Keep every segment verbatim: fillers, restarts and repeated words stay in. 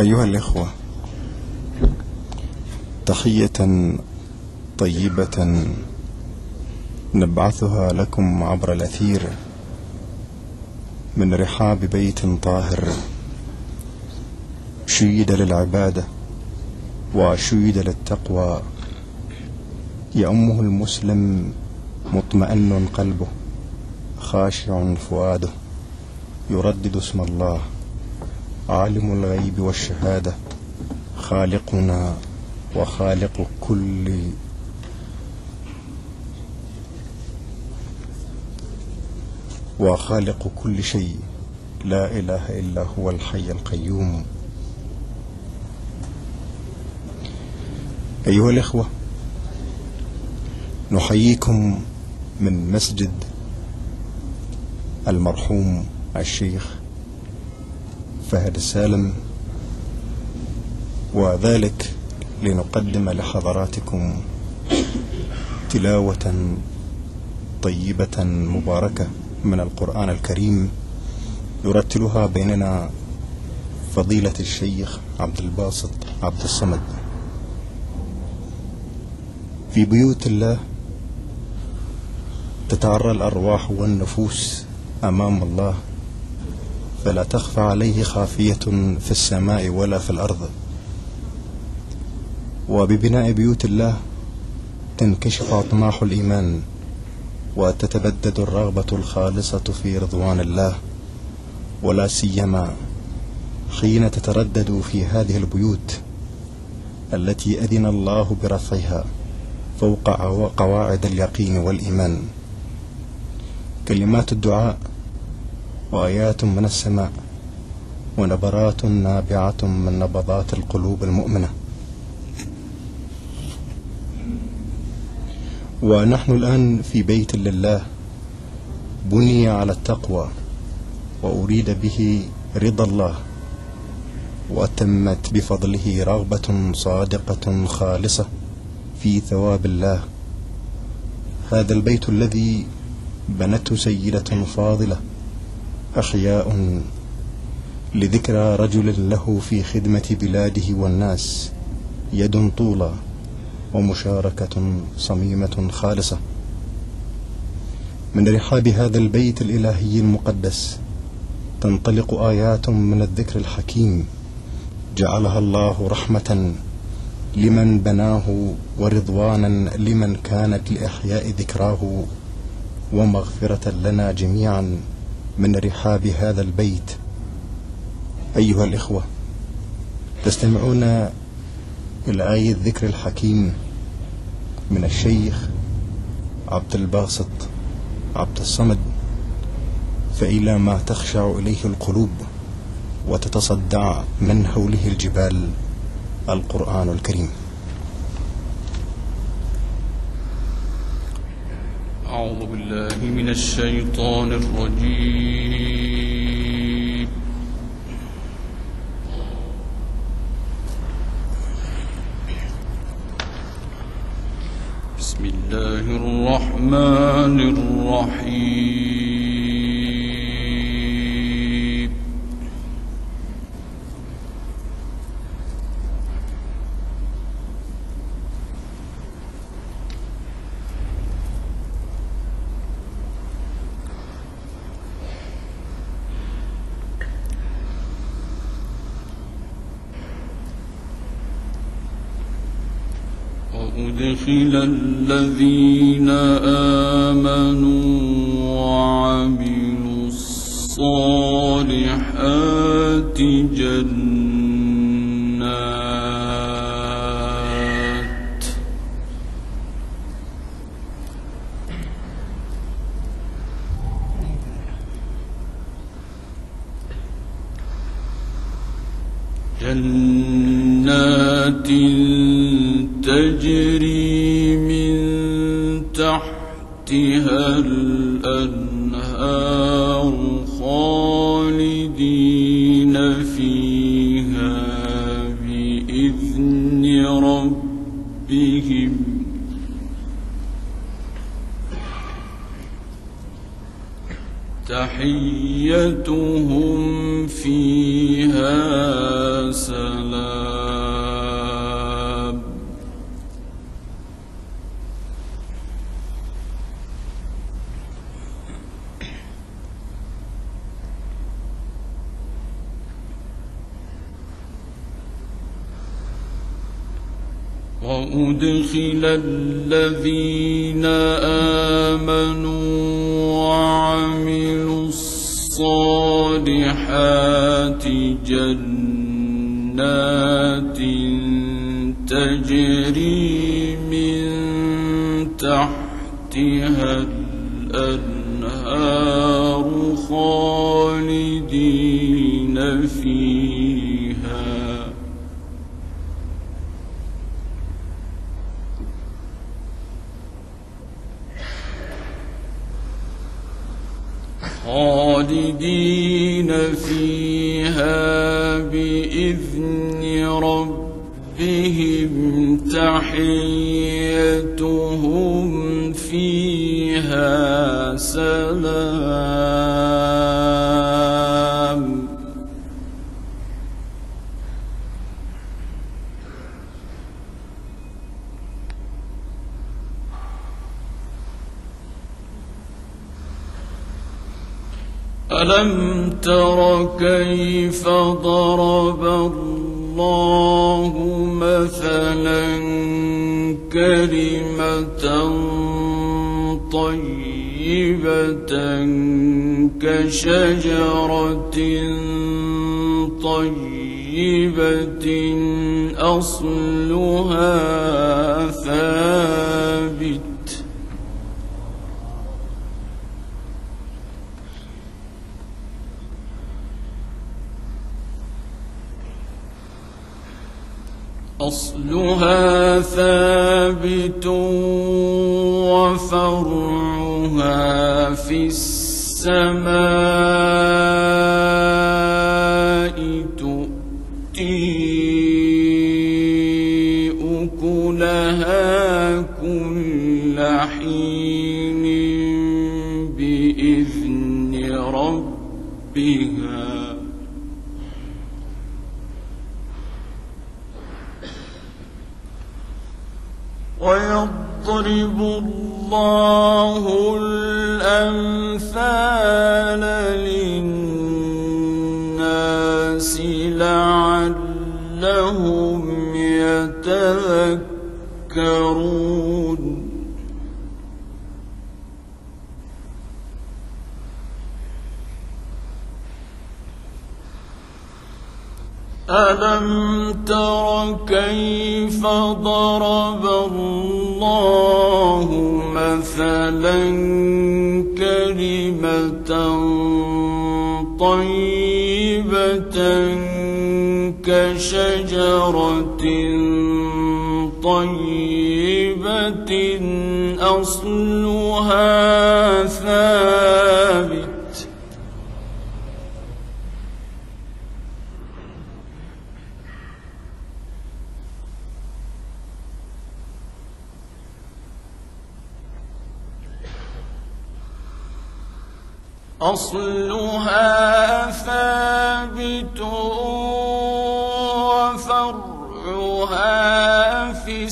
أيها الإخوة، تحية طيبة نبعثها لكم عبر الأثير من رحاب بيت طاهر شيد للعبادة وشيد للتقوى، يأمه المسلم مطمئن قلبه، خاشع فؤاده، يردد اسم الله عالم الغيب والشهادة، خالقنا وخالق كل وخالق كل شيء، لا إله إلا هو الحي القيوم. أيها الإخوة، نحييكم من مسجد المرحوم الشيخ فهد السالم، وذلك لنقدم لحضراتكم تلاوة طيبة مباركة من القرآن الكريم يرتلها بيننا فضيلة الشيخ عبد الباسط عبد الصمد. في بيوت الله تتعرى الأرواح والنفوس أمام الله، فلا تخفى عليه خافية في السماء ولا في الأرض، وببناء بيوت الله تنكشف أطماح الإيمان وتتبدد الرغبة الخالصة في رضوان الله، ولا سيما حين تتردد في هذه البيوت التي أذن الله برفعها فوق قواعد اليقين والإيمان كلمات الدعاء وآيات من السماء ونبرات نابعة من نبضات القلوب المؤمنة. ونحن الآن في بيت لله بني على التقوى وأريد به رضا الله، وتمت بفضله رغبة صادقة خالصة في ثواب الله. هذا البيت الذي بنته سيدة فاضلة أحياء لذكرى رجل له في خدمة بلاده والناس يد طولى ومشاركة صميمة خالصة. من رحاب هذا البيت الإلهي المقدس تنطلق آيات من الذكر الحكيم جعلها الله رحمة لمن بناه ورضوانا لمن كانت لإحياء ذكراه، ومغفرة لنا جميعا من رحاب هذا البيت. أيها الإخوة، تستمعون إلى آية الذكر الحكيم من الشيخ عبد الباسط عبد الصمد، فإلى ما تخشع إليه القلوب وتتصدع من حوله الجبال، القرآن الكريم. أعوذ بالله من الشيطان الرجيم. بسم الله الرحمن الرحيم. وأدخل الذين آمنوا وعملوا الصالحات جنات جنات تجري من تحتها الأنهار خالدين فيها بإذن ربهم تحيتهم فيها سلام. وأدخل الذين آمنوا وعملوا الصالحات جنات تجري من تحتها الأنهار خالدين فيها خالدين فيها بإذن ربهم تحيتهم فيها سلام. ألم تر كيف ضرب الله مثلا كلمة طيبة كشجرة طيبة أصلها ثابت أصلها ثابت وفرعها في السماء تؤتي أكلها كل حين بإذن ربها ويضرب الله الأمثال للناس لعلهم يتذكرون. ألم تر كيف ضرب الله مثلا كلمة طيبة كشجرة طيبة أصلها ثابت أصلها ثابت وفرعها في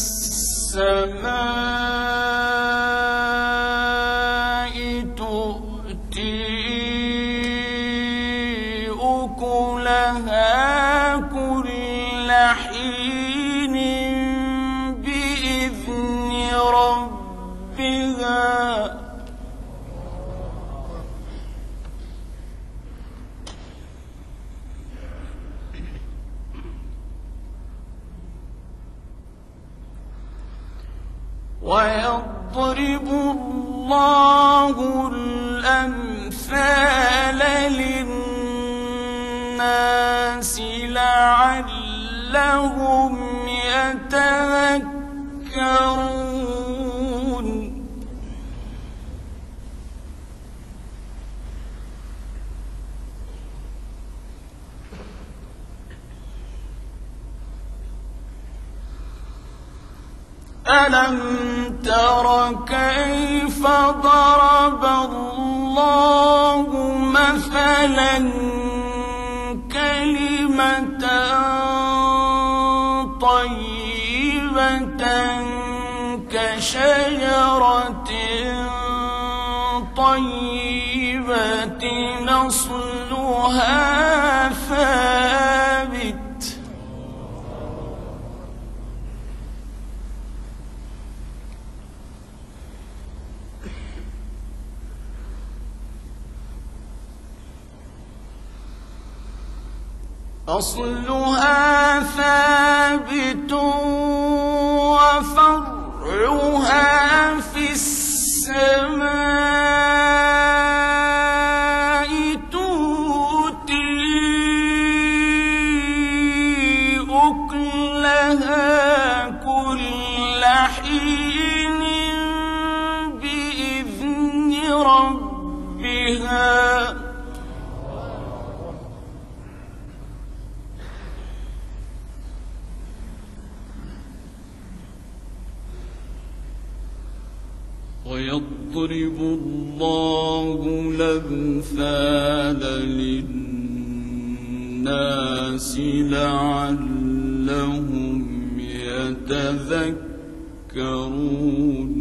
السماء تؤتي أكلها كل حين بإذن ربها ويضرب الله الأمثال للناس لعلهم يتذكرون. ألم تر كيف ضرب الله مثلا كلمة طيبة كشجرة طيبة أصلها ثابت أصلها ثابت وفرعها في السماء تؤتي أكلها كل حين بإذن ربها ويضرب الله الأمثال للناس لعلهم يتذكرون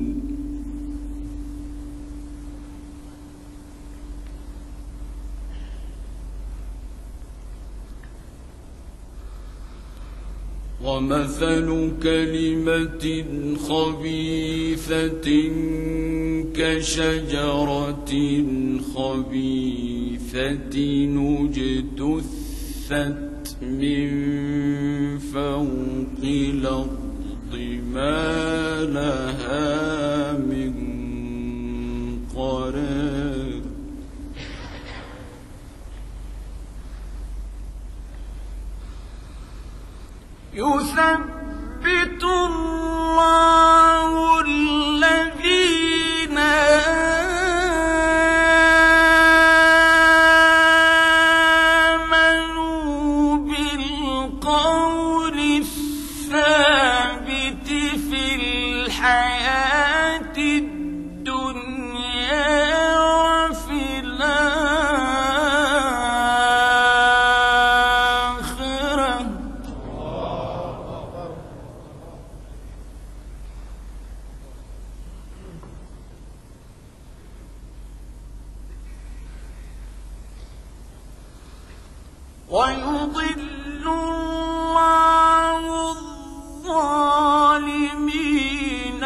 ومثل كلمة خبيثة كشجرة خبيثة اجتثت من فوق الأرض ما لها من قرار يثبت الله الذين آمنوا بالقول الثابت في الحياة الدنيا وفي الآخرة ويضل الله الظالمين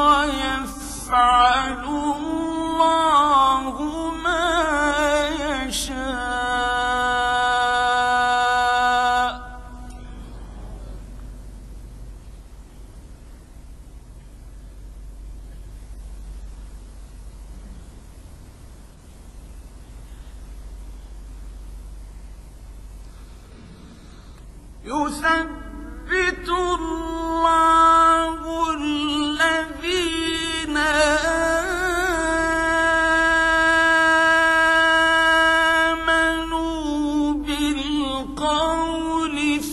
ويفعل الله ما يشاء يثبت الله الذين آمنوا بالقول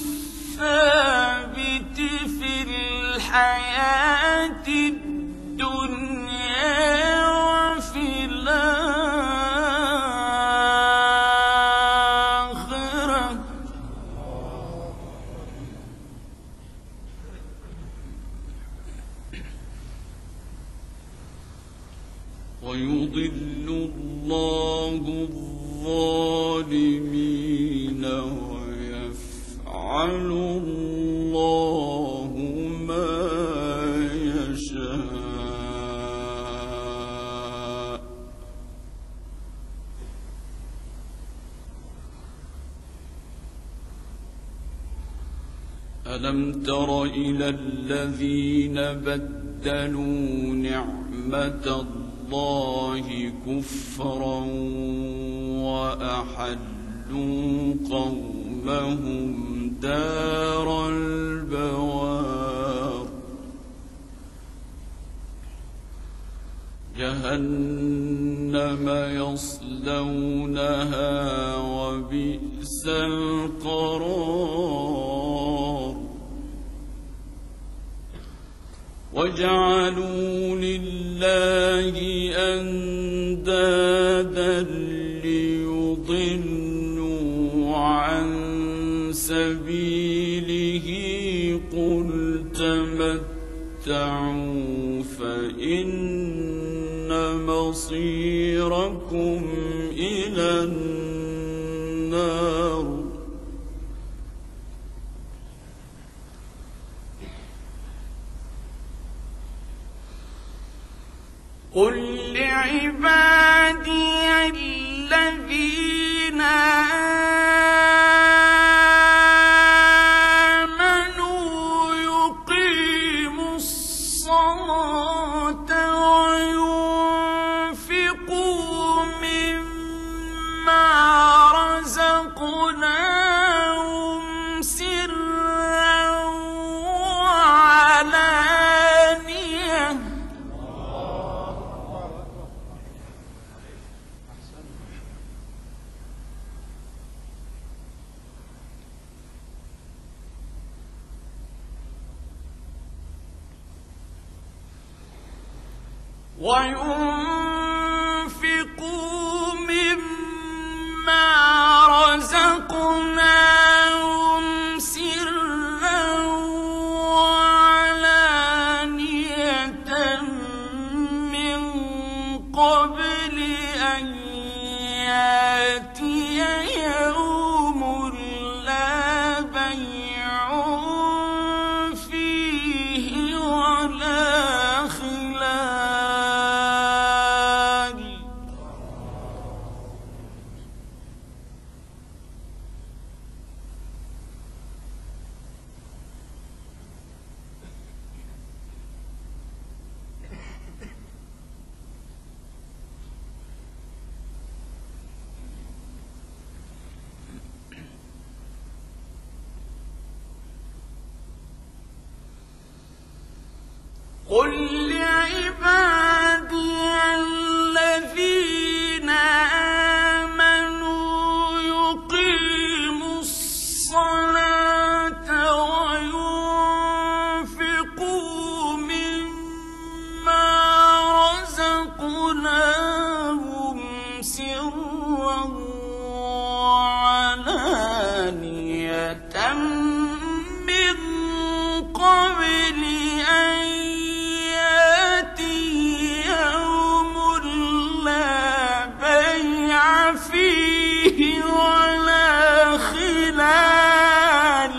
الثابت في الحياة الدنيا وفي الآخرة ويضل الله الظالمين ويفعل الله ما يشاء ألم تر إلى الذين بدلوا نعمة الله كفرا وأحلوا قومهم دار البوار جهنم يصلونها وبئس القرار وجعلوا لله أندادا ليضلوا تتمتعوا فإن مصيركم إلى النار قل لعبادي الذين آمنوا يقيموا الصلاة وينفقوا مما رزقناهم سرا وعلانية وينفقوا مما رزقناهم سرا وعلانية من قبل أن يأتي يوم لا بيع فيه ولا خلال قل لعبادي الذين آمنوا يقيموا الصلاة وينفقوا مما رزقناهم سرا وعلانية من قبل أن يوم لا بيع فيه ولا خلال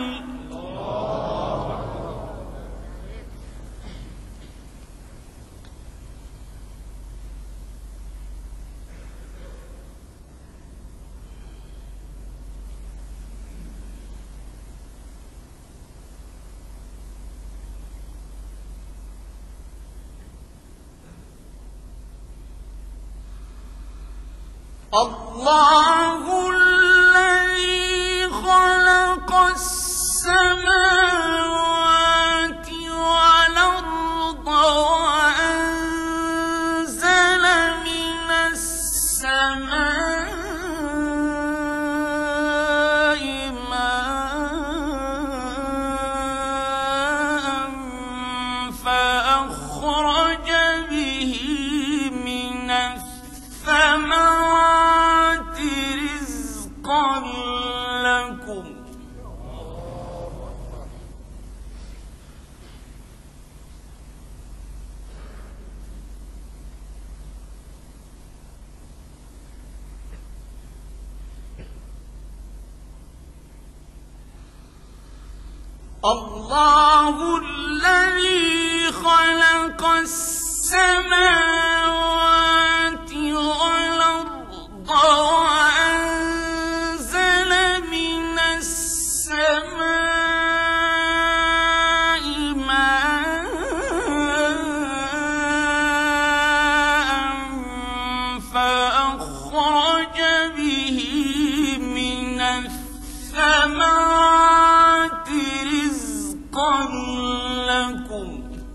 الله الذي خلق السماوات والأرض وأنزل من السماء ماء فأخرج به من الثمرات رزقا لكم الله الذي خلق السماوات والأرض وأنزل من السماء ماء فأخرج به من الثمرات رزقا لكم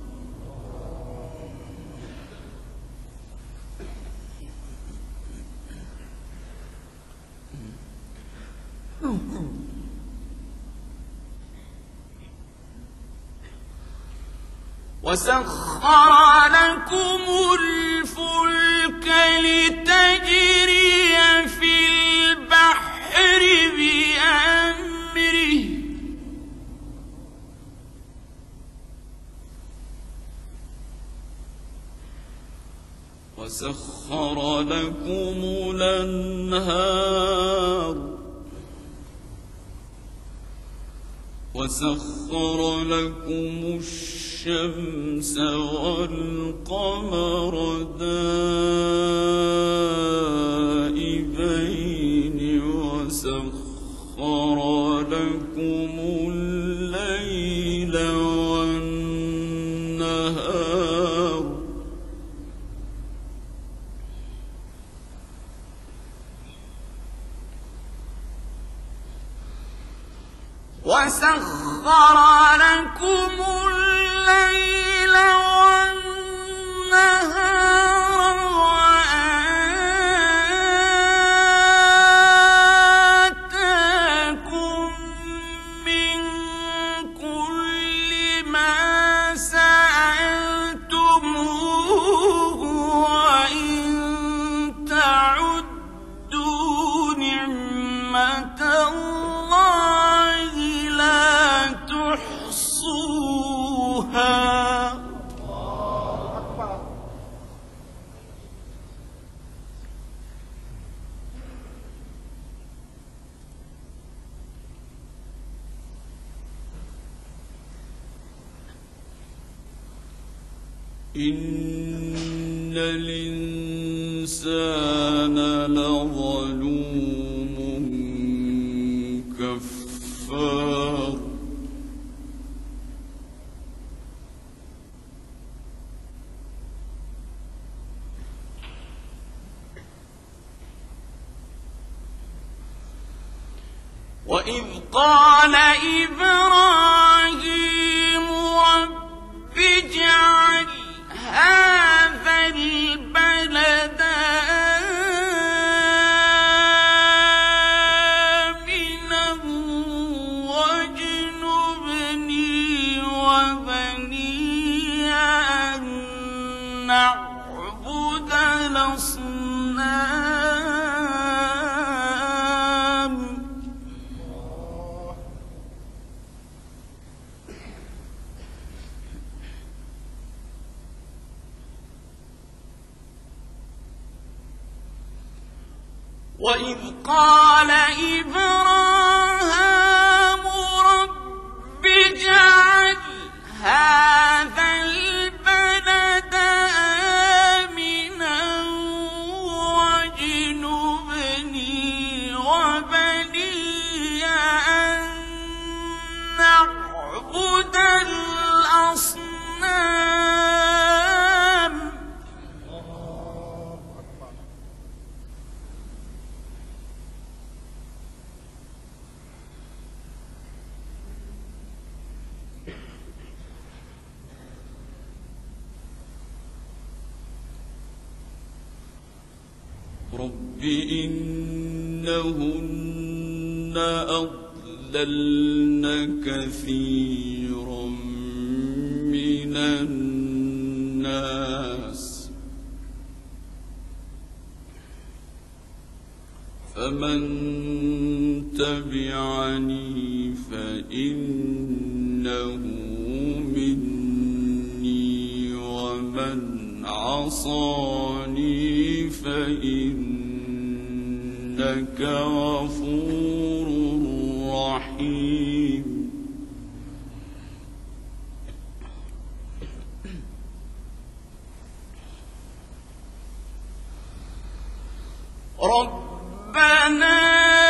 وسخر لكم الفلك لتجري في البحر بأمره وسخر لكم الأنهار وسخر لكم الشمس والقمر دائبين وسخر لكم الليل والنهار وسخر لكم الليل والنهار وآتاكم من كل ما سألتموه وإن تعدوا نعمة الله لا تحصوها إن الإنسان لظلوم كفار وإذ قال إبراهيم رب اجعل هذا البلد آمنا واجنبني وبني أن نعبد الأصنام وإذ قال إبراهيم رب اجعل هذا البلد آمنا واجنبني وبني أن نعبد الأصنام رب إنهن أضللن كثيرا من الناس فمن تبعني فإنه مني ومن عصاني فإنك غفور رحيم ربنا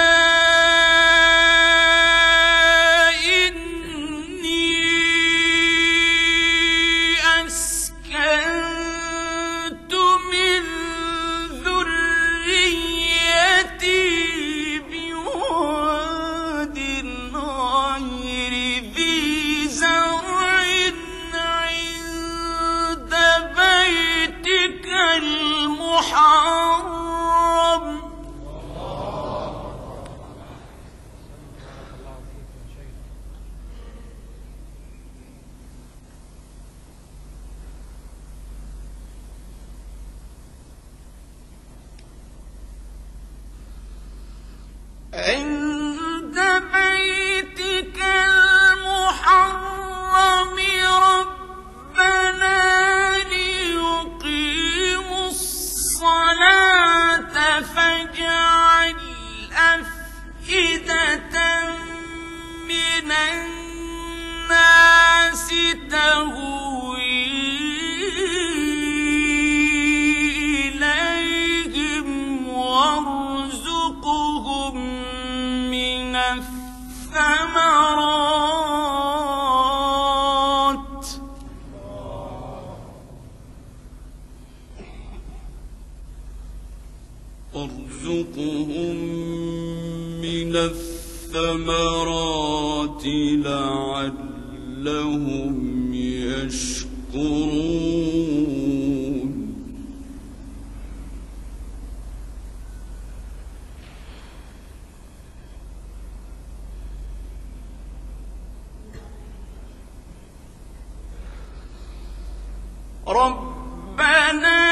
عند بيتك المحرم ربنا ليقيموا الصلاة تهوي إليهم وارزقهم من الثمرات وارزقهم من الثمرات لعلهم يشكرون ربنا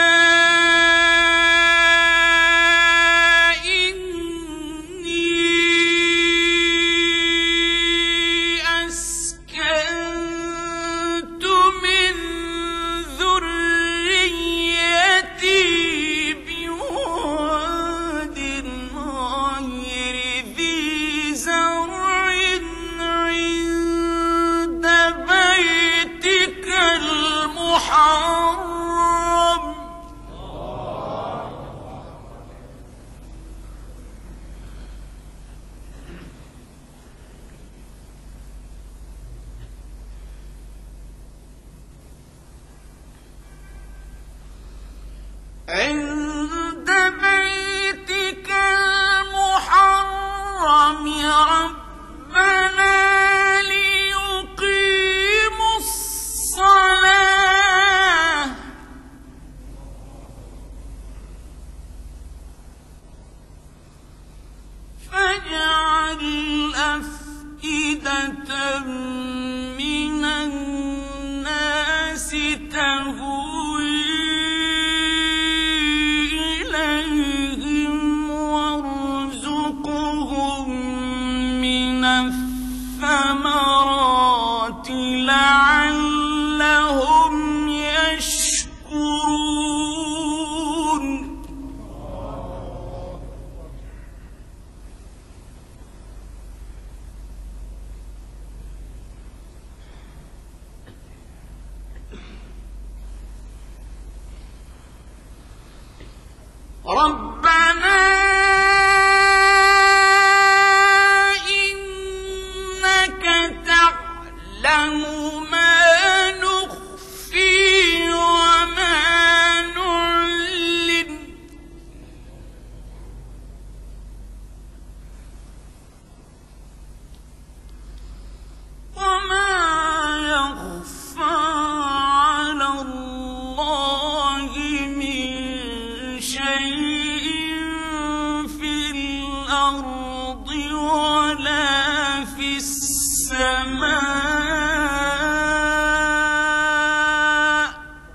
عند بيتك المحرم ربنا ليقيموا الصلاة فاجعل أفئدة من الناس تهوي الثمرات لعلهم يشكرون ربنا تعلم ما نخفي وما نعلن وما يخفى على الله من شيء في الأرض ولا في السماء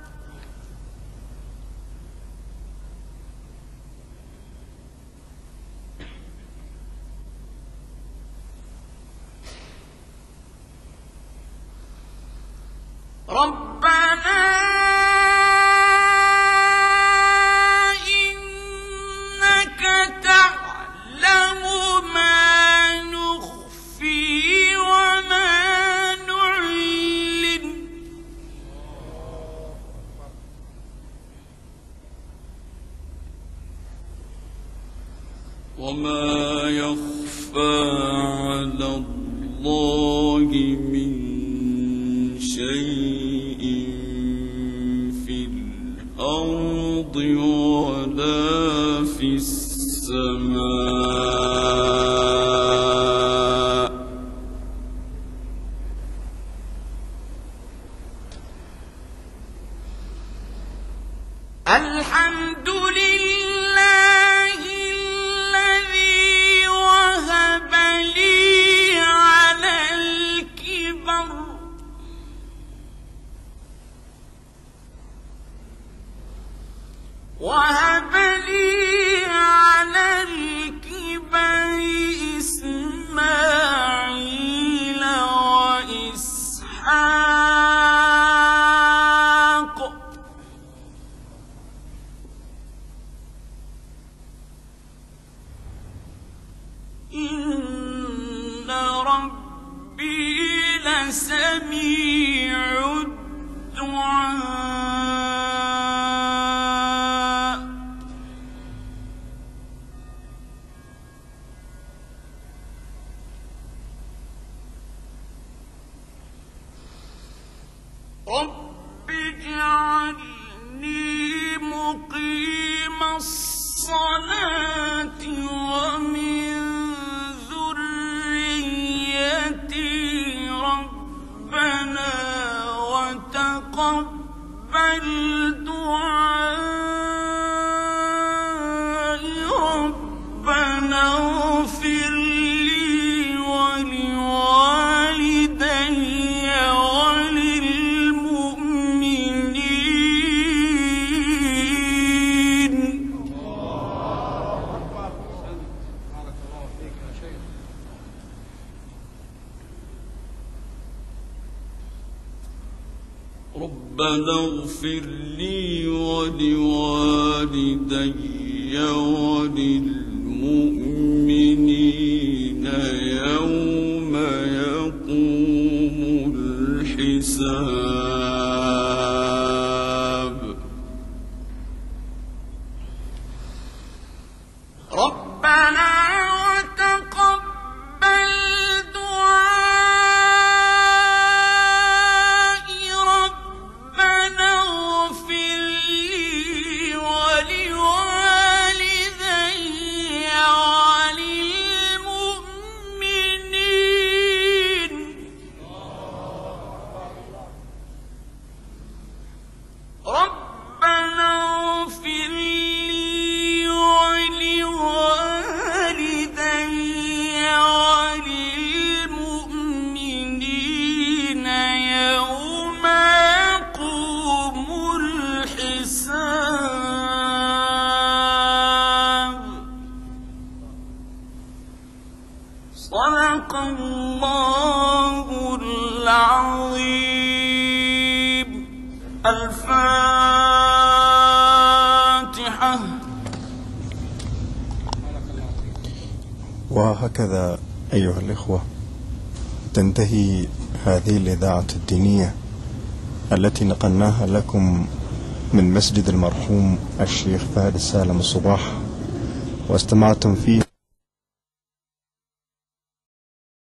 ربنا إنك تعلم ما نخفي وما نعلن وما يخفى على الله من شيء في الأرض ولا في السماء الحمد لله الذي وهب لي على الكبر وهب لي على الكبر إسماعيل وإسحاق إن ربي سميع الدعاء رب اجعلني مقيم الصلاة ومن ذريتي ربنا وتقبل دعائي ربنا اغفر لي ولوالدي وللمؤمنين. ربنا اغفر لي ولوالدي وللمؤمنين يوم يقوم الحساب. ربنا وتقبل دعائي ربنا اغفر لي ولوالدي وللمؤمنين. ربنا اغفر لي ولوالدي وللمؤمنين يوم يقوم الحساب. صدق الله العظيم. الفاتحة. وهكذا أيها الإخوة تنتهي هذه الإذاعة الدينية التي نقلناها لكم من مسجد المرحوم الشيخ فهد السالم الصباح، واستمعتم فيه